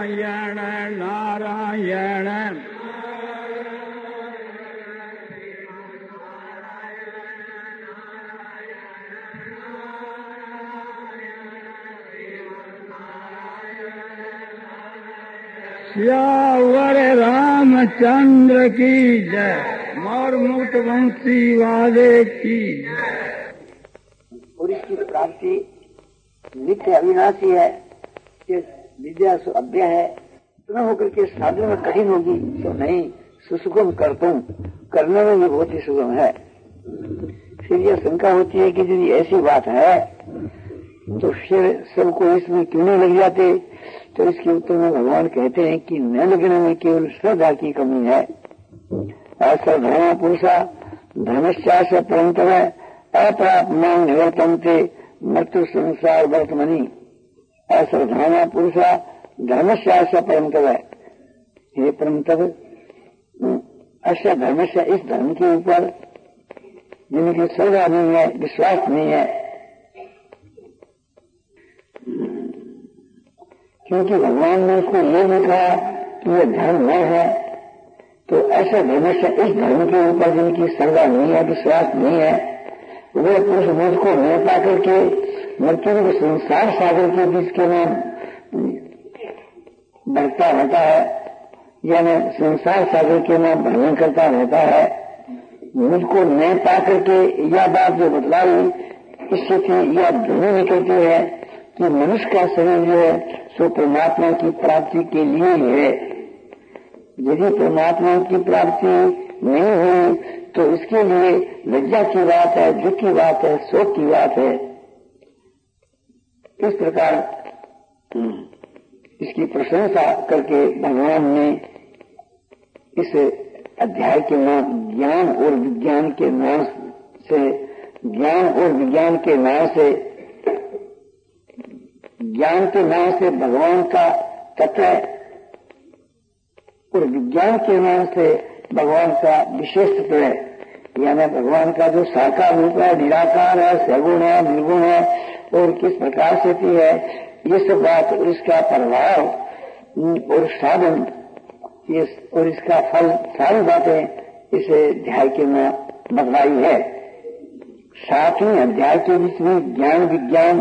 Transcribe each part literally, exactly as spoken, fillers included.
नारायण नारायण सियावर रामचंद्र की जय। मोर मुक्त वंशी वाले की जय। और इसकी प्राप्ति नित्य अविनाशी है। ये विद्या सु अभ्य है, न होकर के साधन में कठिन होगी तो नहीं, सुसुगम करता हूँ, करने में भी बहुत ही सुगम है। फिर यह शंका होती है कि यदि ऐसी बात है तो फिर सबको इसमें क्यों नहीं लग जाते। तो इसके उत्तर में भगवान कहते हैं कि न लगने में केवल श्रद्धा की कमी है। अश्रद्धा पुरुषा धर्मश्चास परंतव अप्राप्मान निवर्तन्ते मृत्यु संसार वर्तमनी। अश्रद्धा पुरुषा धर्मश्चास परंतव। हे परंतव, अश्य धर्म से इस धर्म के ऊपर जिनकी श्रद्धा नहीं है, विश्वास नहीं है, क्योंकि भगवान ने उसको ये नहीं कहा कि यह धर्म न है, तो ऐसा धर्म से इस धर्म के ऊपर जिनकी श्रद्धा नहीं है, विश्वास नहीं है, वे पुरुष मुझको न पा करके मृत्यु के संसार सागर के बीच के में बढ़ता रहता है, यानी संसार सागर के में भ्रमण करता रहता है। मुझको न पा करके यह बात जो बतलाई, इससे यह ध्वनि निकलती है कि मनुष्य का शरीर जो है सो परमात्मा की प्राप्ति के लिए ही है। यदि परमात्मा की प्राप्ति नहीं हुई तो इसके लिए लज्जा की बात है, दुख की बात है, शोक की बात है। इस प्रकार इसकी प्रशंसा करके भगवान ने इस अध्याय के नाम ज्ञान और विज्ञान के नाम से ज्ञान और विज्ञान के नाम से ज्ञान के नाम से भगवान का तत्व और विज्ञान के नाम से भगवान का विशेष तत्व है, यानी भगवान का जो साकार रूप है, निराकार है, सगुण है, निर्गुण है और किस प्रकार से थी है, ये सब बात और इसका प्रभाव और साधन ये और इसका फल सारी बातें इस अध्याय के में बतलाई है। सातवें अध्याय के बीच में ज्ञान विज्ञान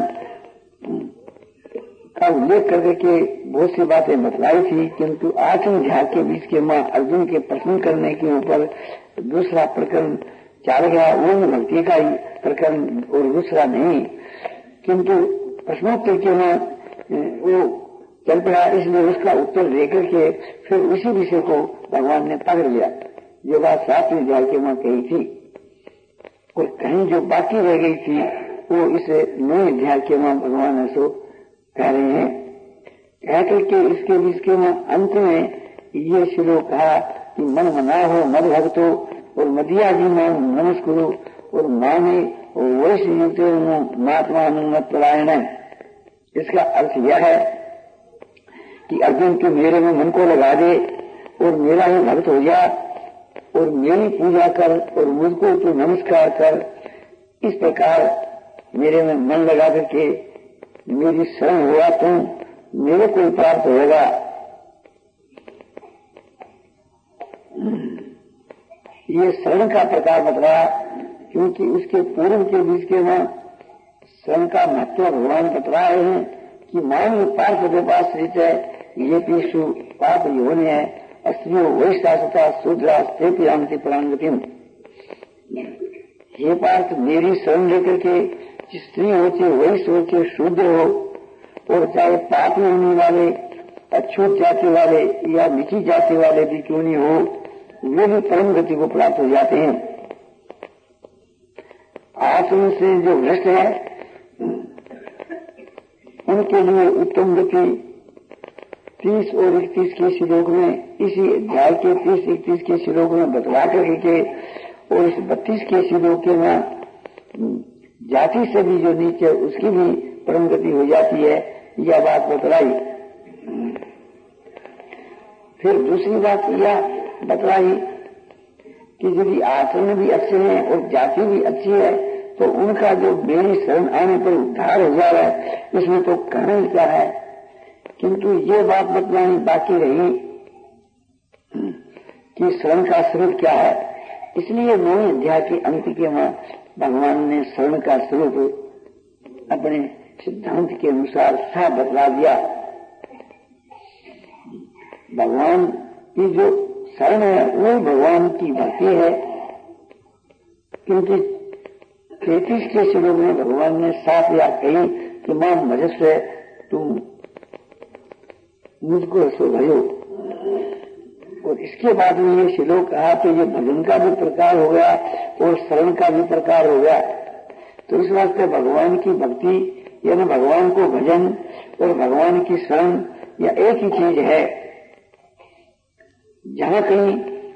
का उल्लेख करके बहुत सी बातें बतलाई थी, किंतु आठवें अध्याय के बीच के मां अर्जुन के प्रश्न करने के ऊपर दूसरा प्रकरण चल गया। वो भक्ति का ही प्रकरण और दूसरा नहीं, किंतु प्रश्नोत्तर के मां वो चल पड़ा, इसलिए उसका उत्तर देकर के फिर उसी विषय को भगवान ने पकड़ लिया जो बात सातवें अध्याय के मां कही थी, और कहीं जो बाकी रह गई थी वो इस नौ अध्याय के मां भगवान ने सो कह रहे हैं। कह करके इसके बीच के में अंत में ये श्लोक कहा कि मन मना हो मद भक्तो और मदिया जी मान नमस्कुरु और माने वैश्य युक्त महात्मा मत परायण। इसका अर्थ यह है कि अर्जुन के मेरे में मन को लगा दे और मेरा ही भक्त हो जा और मेरी पूजा कर और मुझको तू नमस्कार कर। इस प्रकार मेरे में मन लगा करके मेरी शरण हुआ तुम, मेरे को प्राप्त होगा। ये शरण का प्रकार बतलाया, क्योंकि उसके पूर्व के बीच के में शरण का महत्व भगवान बतला रहे हैं कि मान पार्थ देवाश्रित है, ये पीशु पाप योनि है, अस्त्रियों वैश्वासता शूद्रा स्थिति आंति प्राणगतिम। ये पार्थ मेरी शरण लेकर के स्त्री होती वैश्य होती शूद्र हो और चाहे पाप होने वाले अछूत जाति वाले या नीची जाति वाले भी क्यों नहीं हो, वे भी परम गति को प्राप्त हो जाते हैं। आत्म से जो भ्रष्ट है उनके लिए उत्तम गति तीस और इकतीस के श्लोक में, इसी अध्याय के तीस इकतीस के श्लोक में बतला करके और इस बत्तीस के श्लोक में जाति से भी जो नीचे उसकी भी परम गति हो जाती है, यह बात बतलाई। फिर दूसरी बात यह बतलाई कि यदि आचरण भी अच्छे हैं और जाति भी अच्छी है तो उनका जो मेरी शरण आने पर उद्धार हो जा रहा है, इसमें तो कारण क्या है किंतु ये बात बतलानी बाकी रही कि शरण का स्वरूप क्या है। इसलिए नौवें अध्याय के अंत के वहां भगवान ने शरण का स्वरूप अपने सिद्धांत के अनुसार साफ बतला दिया। भगवान की जो शरण है वो भगवान की भक्ति है, क्योंकि तैतीस के श्लोक में भगवान ने साफ या कही कि मां मजस्य तुम मुझको सो भयो। और इसके बाद में ये श्लोक कहा तो ये भजन का भी प्रकार हो गया और शरण का भी प्रकार हो गया। तो इस वास्ते भगवान की भक्ति यानी भगवान को भजन और भगवान की शरण या एक ही चीज है। जहां कहीं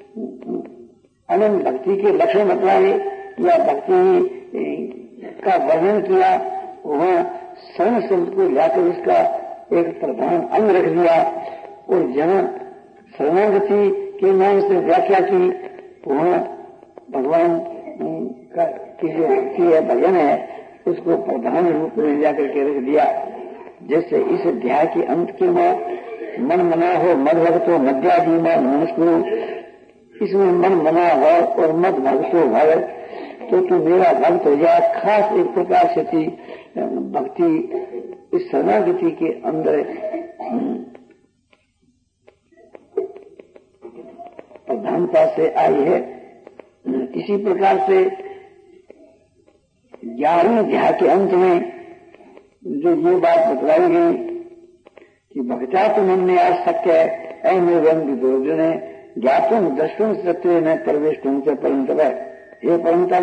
अनंत भक्ति के लक्षण बतलाए या भक्ति का वर्णन किया, वहां शरण शब्द को लाकर उसका एक प्रधान अंग रख दिया। और जहां शरणागति के नाम से व्याख्या की, वहां भगवान का की जो भक्ति है भजन है उसको प्रधान रूप में जाकर के रख दिया। जैसे इस अध्याय के अंत के में मन मना हो मद भगतो मध्याधीमा नमस्कुरु, इसमें मन मना हो और मद भगतो भग, तो तू मेरा भक्त हो जा। खास एक प्रकार से थी भक्ति इस शरणागति के अंदर प्रधानता से आई है। इसी प्रकार से ग्यारहवें अध्याय के अंत में जो ये बात बतलाई गई कि भक्ता तो मन में आ सके ऐमे रंग दुर्जने ज्ञातुम दर्शन सत्य में प्रवेश तुमसे परंतव। ये परंतव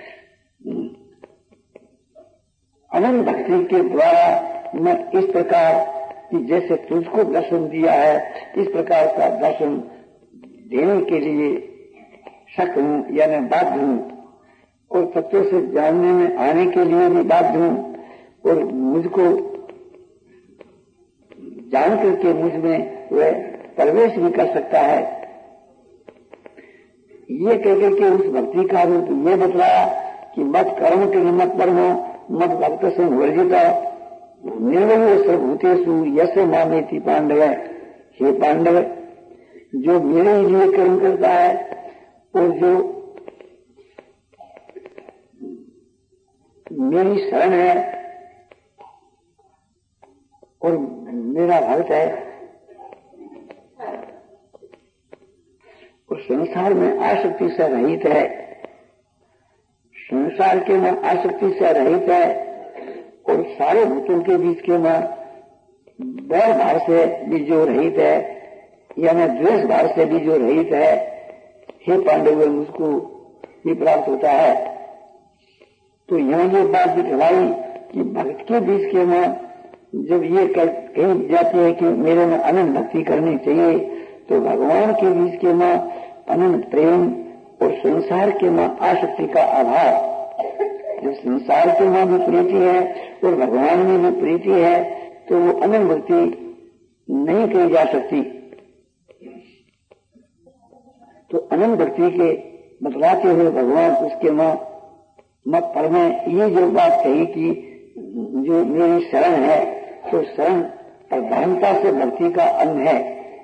अनंत भक्ति के द्वारा मैं इस प्रकार कि जैसे तुझको दर्शन दिया है इस प्रकार का दर्शन देने के लिए शक हूं यानी बाध्य हूं, और तत्व से जानने में आने के लिए भी बाध्य हूं, और मुझको जान करके मुझ में वह प्रवेश भी कर सकता है। ये कहकर के उस भक्ति का रूप ये बतलाया कि मत कर्म के मत कर्मो मत भक्त से वर्जित निर्वय सर्वभूतेषु यश मामेति पांडव। हे पांडव, जो मेरे लिए कर्म करता है और जो मेरी शरण है और मेरा भक्त है और संसार में आसक्ति से रहित है, संसार के में आसक्ति से रहित है और सारे भूतों के बीच के में बैर भाव से भी जो रहित है यानी द्वेष भाव से भी जो रहित है, हे पांडव मुझको ये प्राप्त होता है। तो यहाँ ये बात दिखलाई कि भक्त के बीच के में जब ये कही जाती है कि मेरे में अनंत भक्ति करनी चाहिए, तो भगवान के बीच के में अनंत प्रेम और संसार के में आसक्ति का अभाव। जब संसार के में भी प्रीति है और भगवान में भी प्रीति है तो वो अनंत भक्ति नहीं कही जा सकती। तो अनंत भक्ति के बतलाते हुए भगवान उसके मां मत पर में ये जो बात कही कि जो मेरी शरण है, तो शरण प्रधानता से भक्ति का अंग है,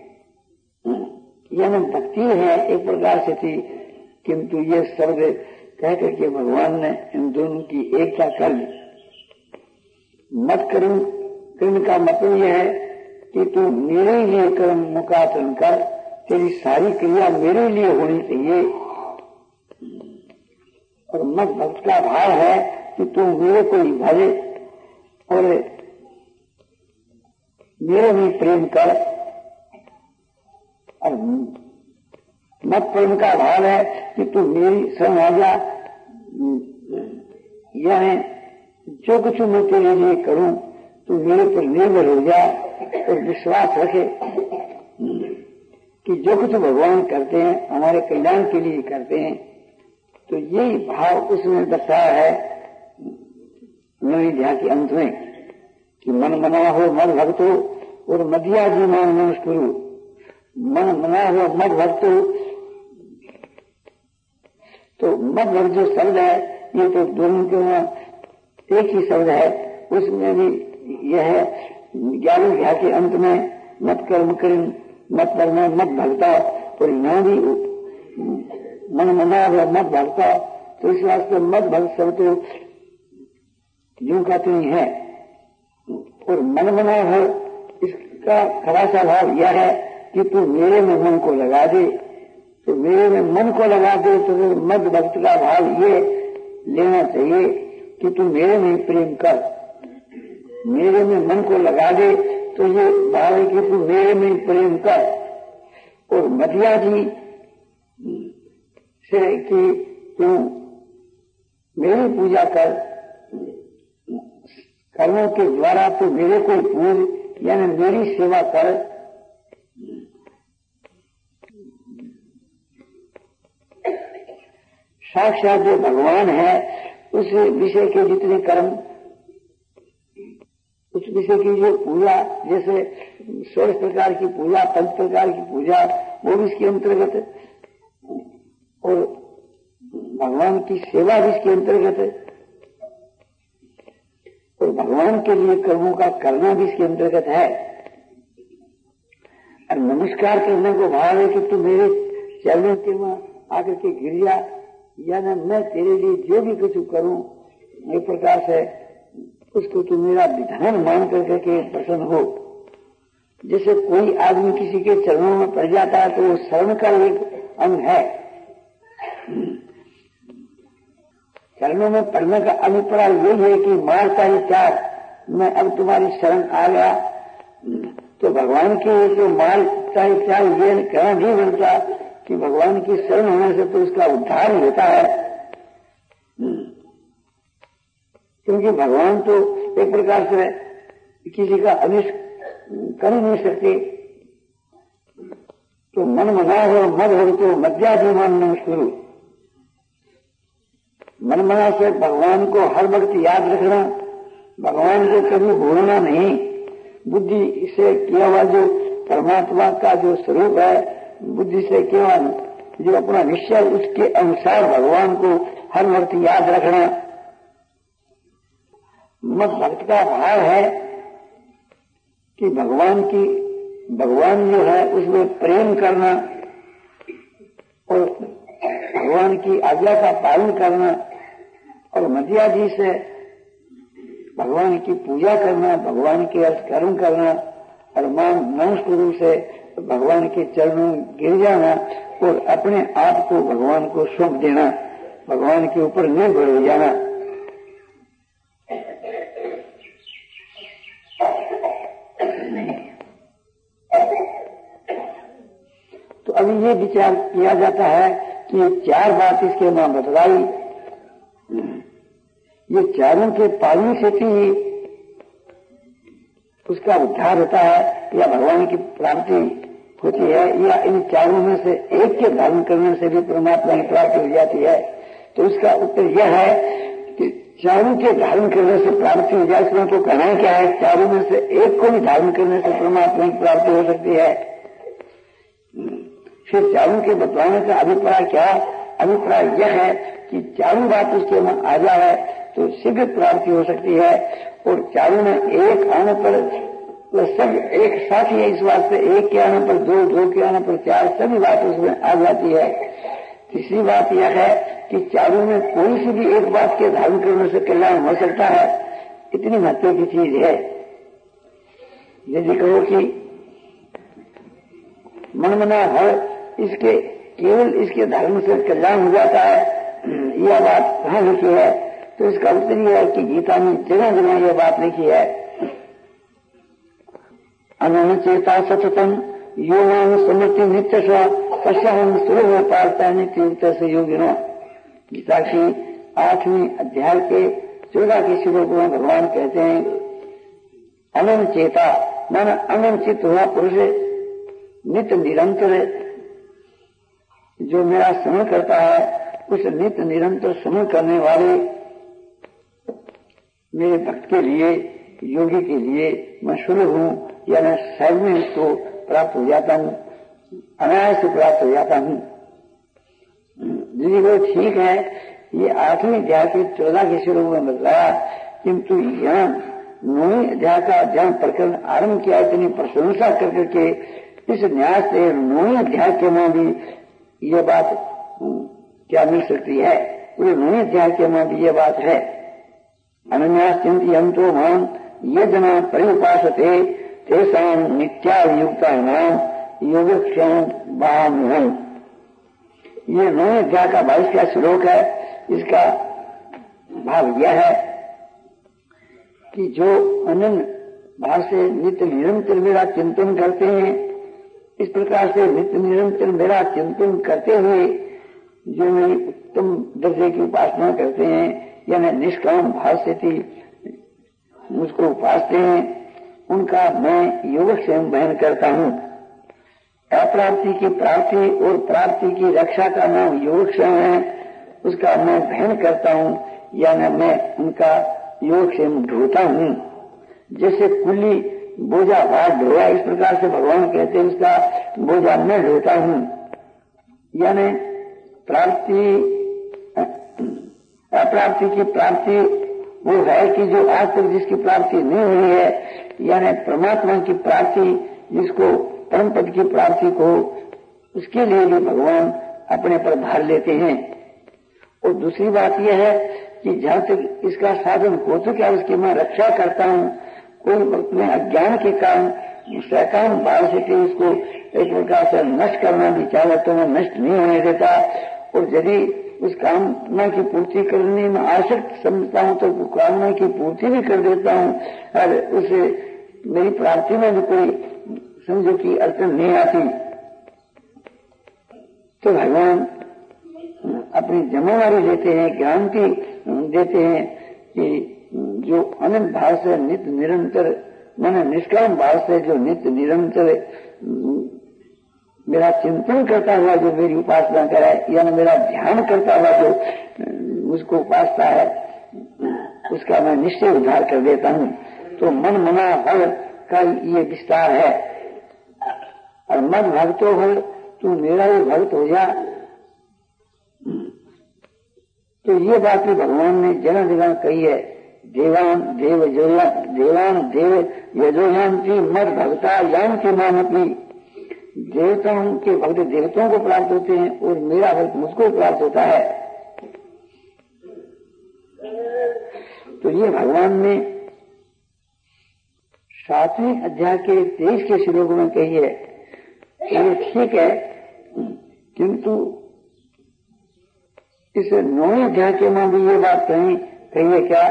यानी भक्ति है एक प्रकार से थी, किंतु ये शब्द कह करके भगवान ने इन दोनों की एकता कर दी। मत कर्म कर्म का मतलब यह है कि तू मेरे लिए कर्म मुकातन कर, तेरी सारी क्रिया मेरे लिए होनी चाहिए। और मत भक्त का भाव है कि तू मेरे को ही भजे और मेरे भी प्रेम कर। और मत प्रेम का भाव है कि तू मेरी शरण आ जा, यानी जो कुछ मैं तेरे लिए करूं तू मेरे पर निर्भर हो जा और विश्वास रखे कि जो कुछ भगवान करते हैं हमारे कल्याण के लिए करते हैं। तो यही भाव उसमें दर्शाया है नवी अध्याय के अंत में कि मन मना हो मद भक्त हो और मदिया जी मान नमस्कुरु। मन मना हो मद भक्त हो, तो मद भक्त जो शब्द है ये तो दोनों के वहां एक ही शब्द है, उसमें भी यह है ग्यारह अध्याय के अंत में मत कर्म करें, मत करना, मत भगता, और यहाँ भी मन मना मत भगता। तो इस वास्ते मत भक्त सब तो यूं कहते ही है। और मन मना है, इसका खरा सा भाव यह है कि तू मेरे में मन को लगा दे। तो मेरे में मन को लगा दे तो मत भक्त का भाव ये लेना चाहिए कि तू मेरे में प्रेम कर। मेरे में मन को लगा दे तो ये भाव है कि तू मेरे में प्रेम कर। और मधिया जी से कि तू मेरी पूजा कर, कर्मों के द्वारा तू मेरे को पूज, यानी मेरी सेवा कर। साक्षात जो भगवान है उस विषय के जितने कर्म, उस विषय की जो पूजा, जैसे सोलह प्रकार की पूजा, पंच प्रकार की पूजा, वो भी इसके अंतर्गत है। और भगवान की सेवा भी इसके अंतर्गत है। और भगवान के लिए कर्मों का करना भी इसके अंतर्गत है। और नमस्कार करने को भाव है कि तू मेरे चरणों के वहां आकर के गिर जा, या न मैं तेरे लिए जो भी कुछ करूं, एक प्रकार से उसको तू मेरा विधान मान करके के प्रसन्न हो। जैसे कोई आदमी किसी के चरणों में पड़ जाता है तो वो शरण का एक अंग है। चरणों में पड़ने का अभिप्राय यही है कि मारता ही चार, मैं अब तुम्हारी शरण आ गया। तो भगवान के जो मारता ही चार ये कहना नहीं बनता कि भगवान की शरण होने से तो उसका उद्धार होता है, क्योंकि भगवान तो एक प्रकार से किसी का अनिष्ट कर ही नहीं सकते। तो मन मना हो मद हो तो मध्याभिमान न शुरू। मन मना से भगवान को हर वक्त याद रखना, भगवान को कभी भूलना नहीं। बुद्धि से किया हुआ जो परमात्मा का जो स्वरूप है, बुद्धि से किया जो अपना निश्चय, उसके अनुसार भगवान को हर वक्त याद रखना। मत भक्त का भाव है कि भगवान की भगवान जो है उसमें प्रेम करना और भगवान की आज्ञा का पालन करना, और मधिया जी से भगवान की पूजा करना, भगवान के अर्थ कर्म करना, और मान नमस्कार रूप से भगवान के चरणों गिर जाना और अपने आप को भगवान को सौंप देना, भगवान के ऊपर निर्भर हो जाना। तो अभी ये विचार किया जाता है कि ये चार बात इसके नाम बतलाई, ये चारों के पालन से ही उसका उद्धार होता है या भगवान की प्राप्ति होती है, या इन चारों में से एक के धारण करने से भी परमात्मा की प्राप्ति हो जाती है। तो उसका उत्तर यह है कि चारों के धारण करने से प्राप्ति हो जाए। इसमें तो कहना क्या है, चारों में से एक को भी धारण करने से परमात्मा की प्राप्ति हो सकती है। फिर चारों के बतलाने का अभिप्राय क्या? अभिप्राय यह है कि चारों बात उसके में आ जाए तो शीघ्र प्राप्ति हो सकती है। और चारों में एक आने पर तो सब एक साथ ही है, इस वास्ते एक के आने पर दो, दो के आने पर चार, सभी बात उसमें आ जाती है। तीसरी बात यह है कि चारों में कोई सी भी एक बात के धारण करने से कल्याण हो सकता है, इतनी महत्व की चीज है। यदि कहो कि मन मना है, इसके केवल इसके धर्म से कल्याण हो जाता है, यह बात कहाँ लिखी है? तो इसका उत्तर यह है कि गीता में जगह जगह यह बात लिखी है। अनन चेता सततम योगान समृति नित्य स्व पश्चान सुलभ पारता नित्य से योगिनो। गीता की आठवीं अध्याय के चौदह के श्लोक में भगवान कहते हैं, अनन चेता माना अनन चित्त हुआ पुरुष नित्य निरंतर जो मेरा स्मरण करता है, उस नित्य निरंतर स्मरण करने वाले मेरे भक्त के लिए, योगी के लिए मैं सुलभ हूं, या मैं सहज में इसको प्राप्त हो जाता हूं, अनायास से प्राप्त हो जाता हूं। जी वो ठीक है, ये आठवीं अध्याय के चौदह के श्लोक में बताया, किंतु यहाँ नौवीं अध्याय का जहाँ प्रकरण आरंभ किया इतनी प्रशंसा कर करके इस न्यास से नौवीं अध्याय के में भी ये बात क्या मिल सकती है? पूरे नौवीं अध्याय के में भी ये बात है। अनन्यास चिंतयन्तो मां ये जना परिउपासते तेषां नित्यायुक्तानां योगक्षेम बाह्यम्। ये नौवें अध्याय का बाईसवां श्लोक है। इसका भाव यह है कि जो अनन्य भाव से नित्य निरंतर मेरा चिंतन करते हैं, इस प्रकार से नित्य निरंतर मेरा चिंतन करते हुए जो मेरी उत्तम दर्जे की उपासना करते हैं, यानी निष्काम भाव से मुझको उपासते हैं, उनका मैं योगक्षेम बहन करता हूँ। अप्राप्ति की प्राप्ति और प्राप्ति की रक्षा का नाम योगक्षेम है, उसका मैं बहन करता हूँ, यानी मैं उनका योगक्षेम ढोता हूँ। जैसे कुल्ली बोझा भार ढोया, इस प्रकार से भगवान कहते हैं उसका बोझा मैं ढोता हूँ। यानी प्राप्ति अप्राप्ति की प्राप्ति वो है कि जो आज तक जिसकी प्राप्ति नहीं हुई है, यानी परमात्मा की प्राप्ति, जिसको परम पद की प्राप्ति को, उसके लिए भी भगवान अपने पर भार लेते हैं। और दूसरी बात यह है कि जहाँ तक इसका साधन हो तो क्या उसकी मैं रक्षा करता हूँ। कोई वक्त में अज्ञान के कारण सैकाम भाव से कि उसको एक प्रकार से नष्ट करना भी चाहे तो मैं नष्ट नहीं होने देता, और यदि उस कामना की पूर्ति करने में आसक्त समझता हूँ तो कामना की पूर्ति भी कर देता हूँ, और उसे मेरी प्राप्ति में भी कोई समझो की अड़चन नहीं आती। तो भगवान अपनी जिम्मेवारी देते हैं, गारंटी देते हैं कि जो अनंत भाव से नित्य निरंतर माने निष्काम भाव से जो नित्य निरंतर मेरा चिंतन करता हुआ जो मेरी उपासना करे, यानी मेरा ध्यान करता हुआ जो मुझको उपासता है, उसका मैं निश्चय उद्धार कर देता हूँ। तो मन मना हर का ये विस्तार है। और मद भक्तो हर, तू मेरा ही भक्त हो जा। तो ये बात भी भगवान ने जगह जगह कही है। देवान देव देवान देव यजोयांति मद भक्ता यांति मामपि। देवताओं के भक्त देवताओं को प्राप्त होते हैं और मेरा भक्त मुझको प्राप्त होता है। तो ये भगवान ने सातवें अध्याय के तेईस के श्लोक में कही है। ये ठीक है, किंतु इस नौवें अध्याय के में भी ये बात कही कही है क्या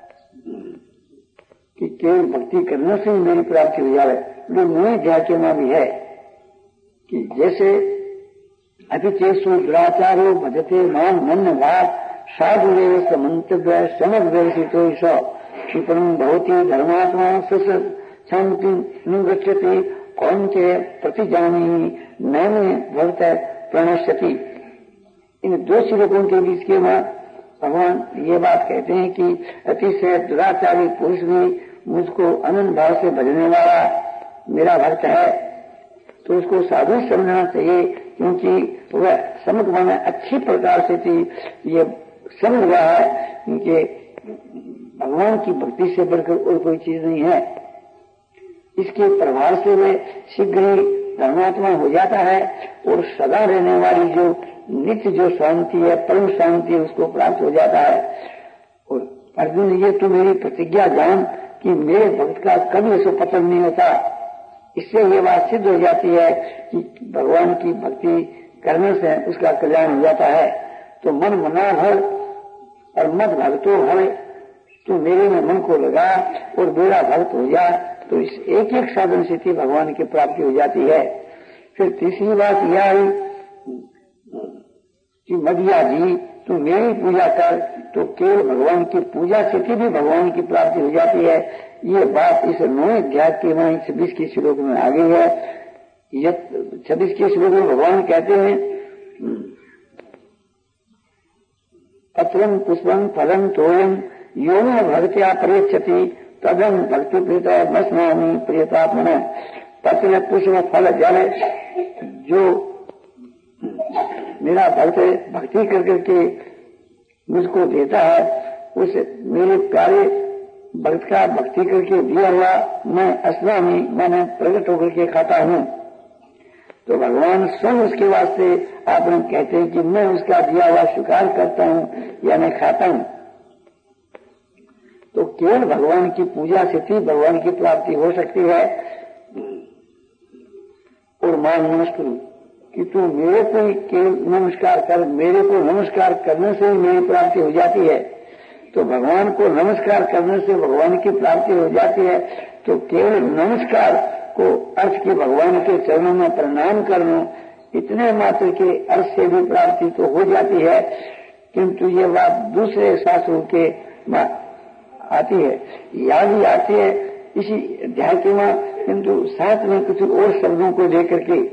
कि केवल भक्ति करने से ही मेरी प्राप्ति हो जाए। जो नौवें अध्याय के में भी है कि जैसे अभिचेषु दुराचारो भजते माम नन्न भाव साधु देव मंतव्य समझ व्यवसितो क्षिप्रम भवती धर्मात्मा सुस शांति गच्छति कौन चे प्रतिजानी नैने भक्त प्रणश्यति। इन दो श्लोकों के बीच के में भगवान ये बात कहते हैं कि अतिशय दुराचारी पुरुष भी मुझको अनंत भाव से भजने वाला मेरा भक्त है, तो उसको साधु समझना चाहिए, क्योंकि वह समझ में अच्छी प्रकार से थी ये समझ रहा है कि भगवान की भक्ति से बढ़कर और कोई चीज नहीं है। इसके प्रभाव से वह शीघ्र ही धर्मात्मा हो जाता है और सदा रहने वाली जो नित्य जो शांति है, परम शांति, उसको प्राप्त हो जाता है। और अर्जुन, ये तो मेरी प्रतिज्ञा जान कि मेरे भक्त का कभी ऐसा पतन नहीं होता। इससे ये बात सिद्ध हो जाती है कि भगवान की भक्ति करने से उसका कल्याण हो जाता है। तो मन मना हर और मत भक्तो हर, तू मेरे में मन को लगा और मेरा भक्त हो जा, तो इस एक एक साधन से थी भगवान की प्राप्ति हो जाती है। फिर तीसरी बात यह है कि मदिया जी तू मेरी पूजा कर, तो केवल भगवान की पूजा से भी भगवान की प्राप्ति हो जाती है। ये बात इस नौवें अध्याय के में छब्बीस के श्लोक में आ गई है। छब्बीस के श्लोक में भगवान कहते हैं पत्रम पुष्पम फलम तोयम यो न भक्त्या प्रयच्छति तदम भक्ति प्रीता मस्नामी प्रियतात्मन। पत्र पुष्प फल जल जो मेरा भक्त भक्ति कर करके मुझको देता है, उस मेरे प्यारे भक्त का भक्ति करके दिया हुआ मैं अस्वामी मैंने प्रकट होकर के खाता हूँ। तो भगवान स्वयं उसके वास्ते आप कहते हैं कि मैं उसका दिया हुआ स्वीकार करता हूँ या मैं खाता हूँ। तो केवल भगवान की पूजा से ही भगवान की प्राप्ति हो सकती है। और मान नमस्कार कि तू मेरे को ही केवल नमस्कार कर, मेरे को नमस्कार करने से ही मेरी प्राप्ति हो जाती है। तो भगवान को नमस्कार करने से भगवान की प्राप्ति हो जाती है। तो केवल नमस्कार को अर्थ के भगवान के चरणों में प्रणाम करना, इतने मात्र के अर्थ से भी प्राप्ति तो हो जाती है। किंतु ये बात दूसरे शास्त्रों के आती है, या भी आती है इसी अध्याय के में, किंतु साथ में कुछ और शब्दों को लेकर के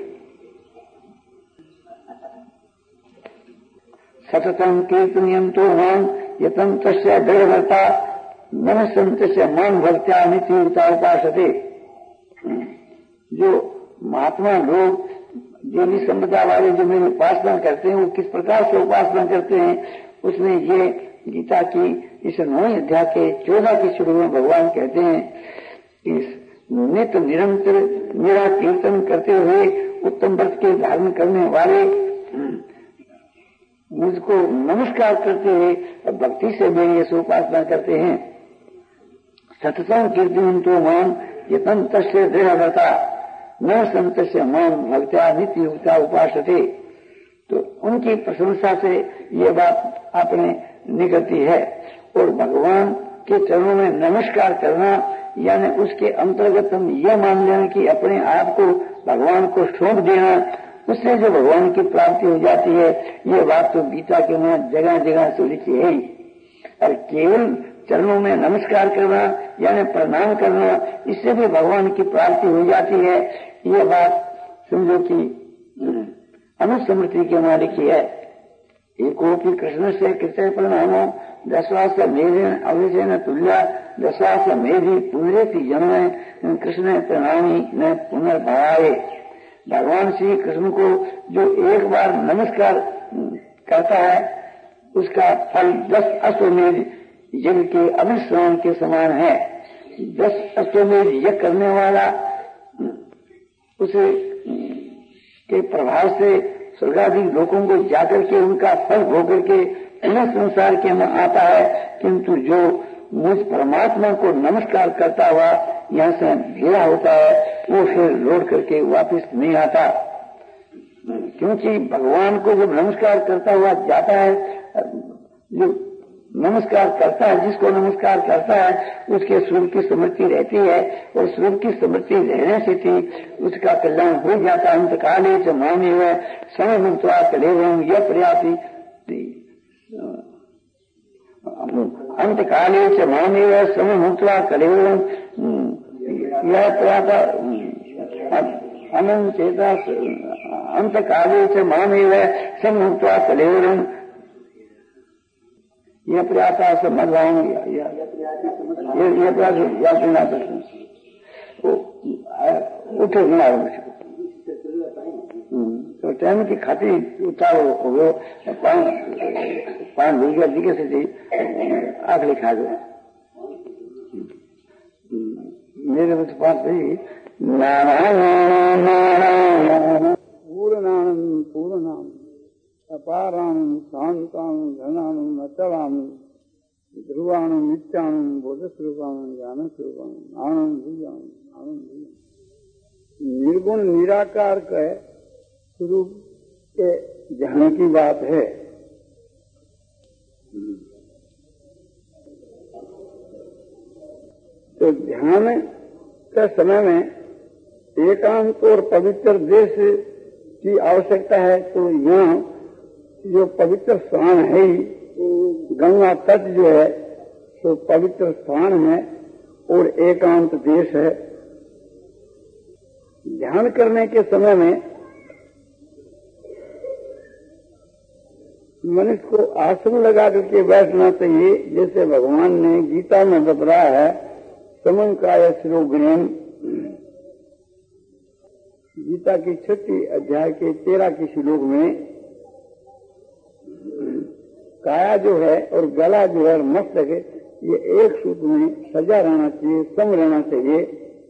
सततम कीर्तनियम तो मान यतन तस्य दृढ़ता मन संत से मान भक्त्या नित्युता उपासते। जो महात्मा लोग देवी संपदा वाले जो मेरी उपासना करते हैं वो किस प्रकार से उपासना करते हैं, उसमें ये गीता की इस नौवीं अध्याय के चौदह की शुरू में भगवान कहते हैं, इस नित्य निरंतर मेरा कीर्तन करते हुए उत्तम व्रत के धारण करने वाले मुझको नमस्कार करते हुए भक्ति से मेरी ऐसी उपासना करते हैं। सतसंग कीर्तन तो मान यतन तस्य दृढ़ता न संत से मान भक्त्या नित्य युक्ता उपासते। तो उनकी प्रशंसा से ये बात आपने निकलती है। और भगवान के चरणों में नमस्कार करना यानी उसके अंतर्गत हम यह मान लेना कि अपने आप को भगवान को सौंप देना, उससे जो भगवान की प्राप्ति हो जाती है। ये बात तो गीता के में जगह जगह से लिखी है। और केवल चरणों में नमस्कार करना यानी प्रणाम करना, इससे भी भगवान की प्राप्ति हो जाती है। ये बात समझो कि अनुस्मृति के वहां लिखी है। एकोपी कृष्ण से कृत्य प्रणामो दशवास मेधेन अविजन तुल्या दशवास मेधि पुनरेति जन्म कृष्ण प्रणामी न पुनर्भवाए। भगवान श्री कृष्ण को जो एक बार नमस्कार करता है उसका फल दस अश्वमेध यज्ञ के अभिश्राम के समान है। दस अश्वमेध यज्ञ करने वाला उसे के प्रभाव से स्वर्गादि लोगों को जाकर के उनका फल भोग करके पुनः संसार के में आता है। किंतु जो मुझ परमात्मा को नमस्कार करता हुआ यहाँ से घेरा होता है वो फिर लौट करके वापस नहीं आता। क्योंकि भगवान को जब नमस्कार करता हुआ जाता है, जो नमस्कार करता है, जिसको नमस्कार करता है उसके स्वरूप की स्मृति रहती है। और स्वरूप की स्मृति रहने से थी उसका कल्याण हो जाता है। अंतकाले च मामे हुए समय मुक्तवा कलेवम यह प्रयासी अंतकाले च मामे हुए समय मुक्तवा कलेवम यह प्रयाता अनंत चेता अंतकाले च मामे हुए समय मुक्तवा कलेवम यह प्रयास समझ रहा ये प्रयास याद देना उठे नहीं तो टाइम की खातिर उतारो हो पांच पांच भूल दिखे से थी आग लिखा दो मेरे में पांच थी नारायण नारायण पूर्णानंद पूर्णाम अपाराणं शांतानं घनानं अचलानं ध्रुवानं नित्यानं बोधस्वरूपानं ज्ञानस्वरूपानं आनंद भूयानं आनंद। निर्गुण निराकार का स्वरूप के ध्यान की बात है। तो ध्यान के समय में एकांत और पवित्र देश की आवश्यकता है। तो यहाँ जो पवित्र स्थान है गंगा तट जो है तो पवित्र स्थान है और एकांत देश है। ध्यान करने के समय में मनुष्य को आसन लगा करके बैठना चाहिए। जैसे भगवान ने गीता में बताया है समं काय शिरोग्रहण, गीता की छठी अध्याय के तेरह के श्लोक में काया जो है और गला जो है मस्तक ये एक सूत्र में सजा रहना चाहिए, संग रहना चाहिए।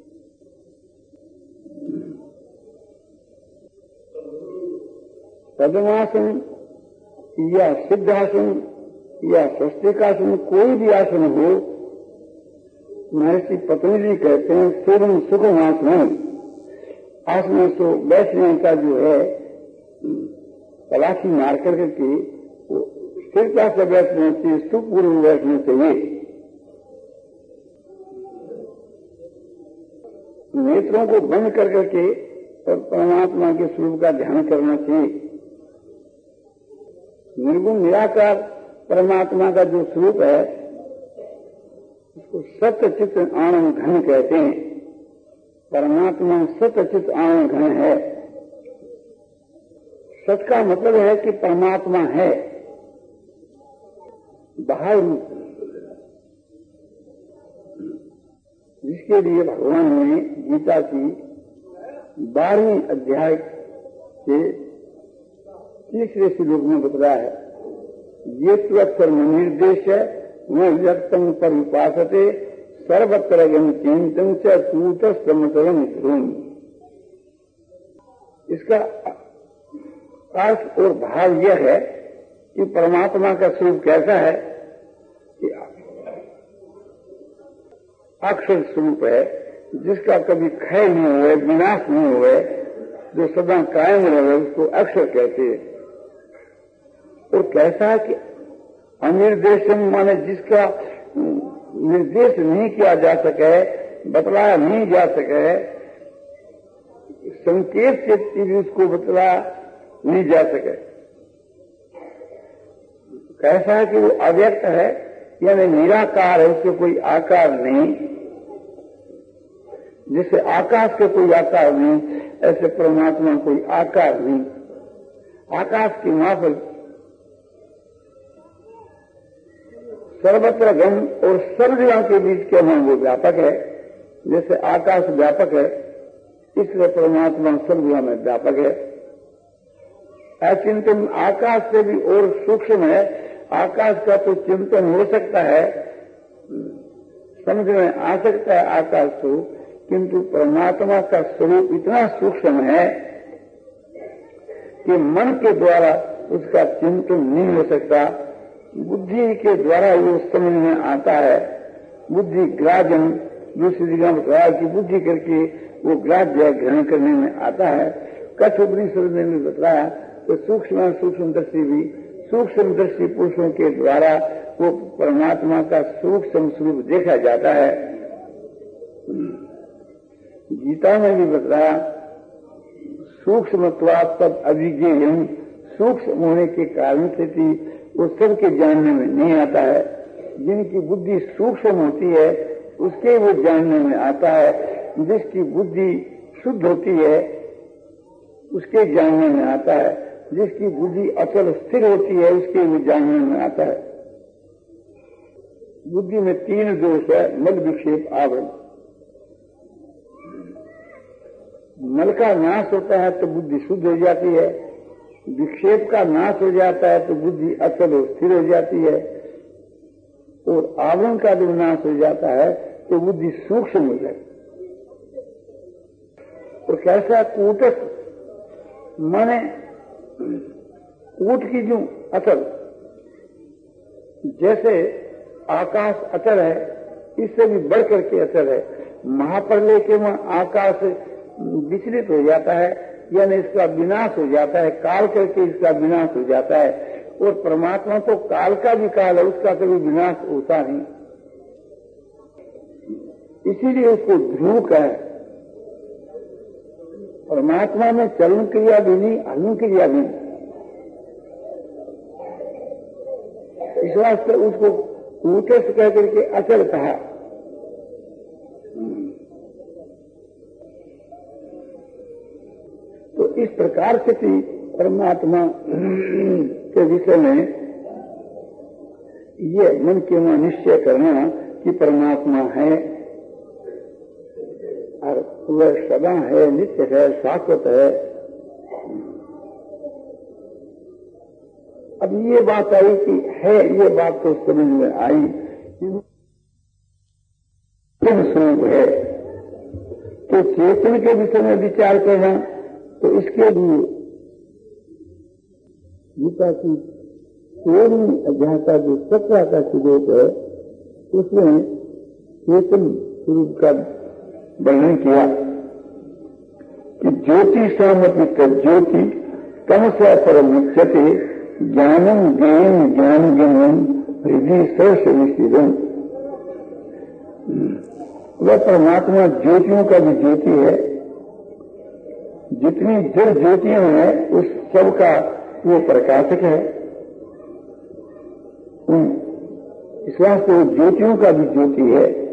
पद्मासन या सिद्धासन या स्वस्तिकासन, कोई भी आसन हो, महर्षि पतंजलि कहते हैं सुखम सुखम आसन। आसन से बैठने का जो है तलाशी मार कर करके वो स्थिरता से बैठना चाहिए, सुखपूर्व बैठना चाहिए। नेत्रों को बंद कर करके और परमात्मा के स्वरूप का ध्यान करना चाहिए। निर्गुण निराकार परमात्मा का जो स्वरूप है उसको सत्य चित्त आनंद घन कहते हैं। परमात्मा सत्य चित्त आनंद घन है। सत का मतलब है कि परमात्मा है, बाहर रूप, जिसके लिए भगवान ने गीता की बारहवीं अध्याय के तीसरे श्लोक में बताया है, ये तो अक्षर निर्देश है वह व्यक्तम पर उपासते सर्वत्र चिंतन से कूट समतरम ध्रुम। इसका अर्थ और भाव यह है कि परमात्मा का स्वरूप कैसा है कि अक्षर स्वरूप है, जिसका कभी क्षय नहीं हुए, विनाश नहीं हुए, जो सदा कायम रहे, उसको अक्षर कहते हैं। और कैसा है कि अनिर्देशन माने जिसका निर्देश नहीं किया जा सके, बतलाया नहीं जा सके, संकेत से भी उसको बतलाया नहीं जा सके। कैसा है कि वो अव्यक्त है, यानी निराकार है, उसके कोई आकार नहीं। जैसे आकाश के कोई आकार नहीं, ऐसे परमात्मा कोई आकार नहीं। आकाश की माफक सर्वत्र गम और सर्वजगह के बीच के में वो व्यापक है। जैसे आकाश व्यापक है, इसलिए परमात्मा सर्वजगह में व्यापक है। अचिंतन आकाश से भी और सूक्ष्म है। आकाश का तो चिंतन हो सकता है, समझ में आ सकता है आकाश को, किंतु परमात्मा का स्वरूप इतना सूक्ष्म है कि मन के द्वारा उसका चिंतन नहीं हो सकता। बुद्धि के द्वारा वो समझ में आता है। बुद्धि ग्राह्यम, दूसरी जगह बताया कि बुद्धि करके वो ग्राह्य ग्रहण करने में आता है। कठोपनिषद ने भी बताया तो सूक्ष्म सूक्ष्म दृष्टि भी सूक्ष्म दृष्टि पुरुषों के द्वारा वो परमात्मा का सूक्ष्म स्वरूप देखा जाता है। गीता में भी बताया सूक्ष्मत्वात् तद अभिज्ञेयम्, सूक्ष्म होने के कारण से भी वो सबके जानने में नहीं आता है। जिनकी बुद्धि सूक्ष्म होती है उसके वो जानने में आता है। जिसकी बुद्धि शुद्ध होती है उसके जानने में आता है। जिसकी बुद्धि अचल स्थिर होती है उसके भी जानने में आता है। बुद्धि में तीन दोष है, मल विक्षेप आवरण। मल का नाश होता है तो बुद्धि शुद्ध हो जाती है, विक्षेप का नाश हो जाता है तो बुद्धि अचल और स्थिर हो जाती है, और आवरण का जो नाश हो जाता है तो बुद्धि सूक्ष्म हो जाती है। और कैसा कूटस्थ माने कूट की जो अचल, जैसे आकाश अचल है, इससे भी बढ़ करके अचल है। महाप्रलय के वहां आकाश विचलित हो जाता है, यानी इसका विनाश हो जाता है, काल करके इसका विनाश हो जाता है। और परमात्मा तो काल का भी काल है, उसका कभी विनाश होता नहीं, इसीलिए उसको ध्रुव कहे। परमात्मा में चलन क्रिया भी नहीं, हलन क्रिया भी नहीं, इस वास्ते उसको कूटस्थ कह करके अचल कहा। तो इस प्रकार से भी परमात्मा के विषय में ये मन के में निश्चय करना कि परमात्मा है और वह सदा है, नित्य है, शाश्वत है। अब ये बात आई कि है, ये बात तो समझ में आई। चेतन स्वरूप है। तो चेतन के विषय में विचार करना, तो इसके लिए गीता की तेरहवीं अध्याय का जो सत्रह का श्लोक है उसमें चेतन स्वरूप का वर्णन किया कि ज्योति सामपित ज्योति तमसा परमुच्यते ज्ञानम ज्ञान ज्ञान ज्ञानम हृदय सरस विशीदन। वह परमात्मा ज्योतियों का भी ज्योति है। जितनी जड़ ज्योतियां हैं उस सब का वो प्रकाशक है। इस वास्ते वो ज्योतियों का भी ज्योति है।